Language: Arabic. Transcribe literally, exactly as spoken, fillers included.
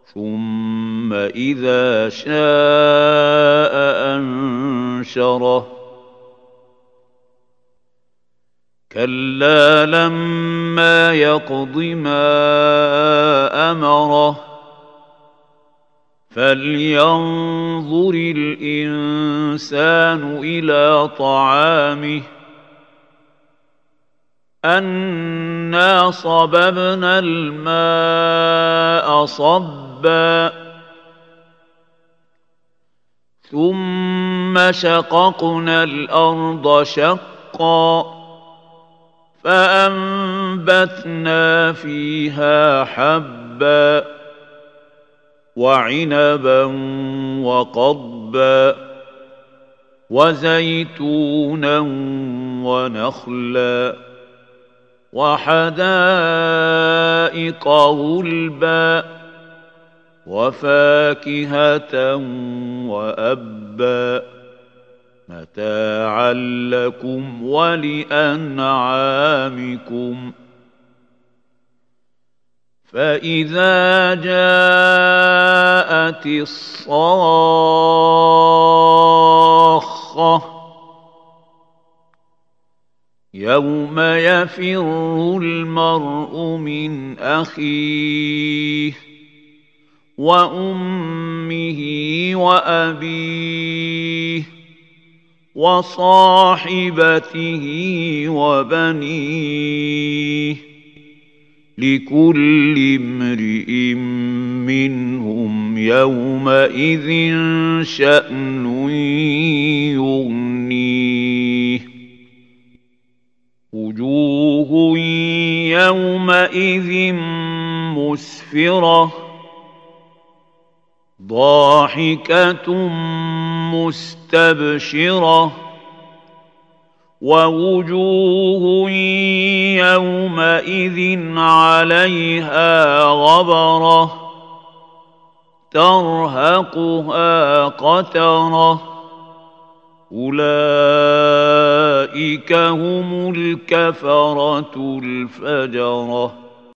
ثم إذا شاء أنشره كلا لما يقض ما أمره فلينظر الإنسان إلى طعامه أنا صببنا الماء صبا ثم شققنا الأرض شقا فأنبتنا فيها حبا وعنبا وقضبا وزيتونا ونخلا وحدائق غلبا وفاكهة وأبا متاعا لكم ولأنعامكم فإذا جاءت الصاخة يوم يفر المرء من أخيه وأمه وأبيه وصاحبته وبنيه لكل امرئ منهم يومئذ شأن يغنيه وجوه يومئذ مسفرة ضاحكة مستبشرة ووجوه يومئذ عليها غبرة ترهقها قترة أولئك هم الكفرة الفجرة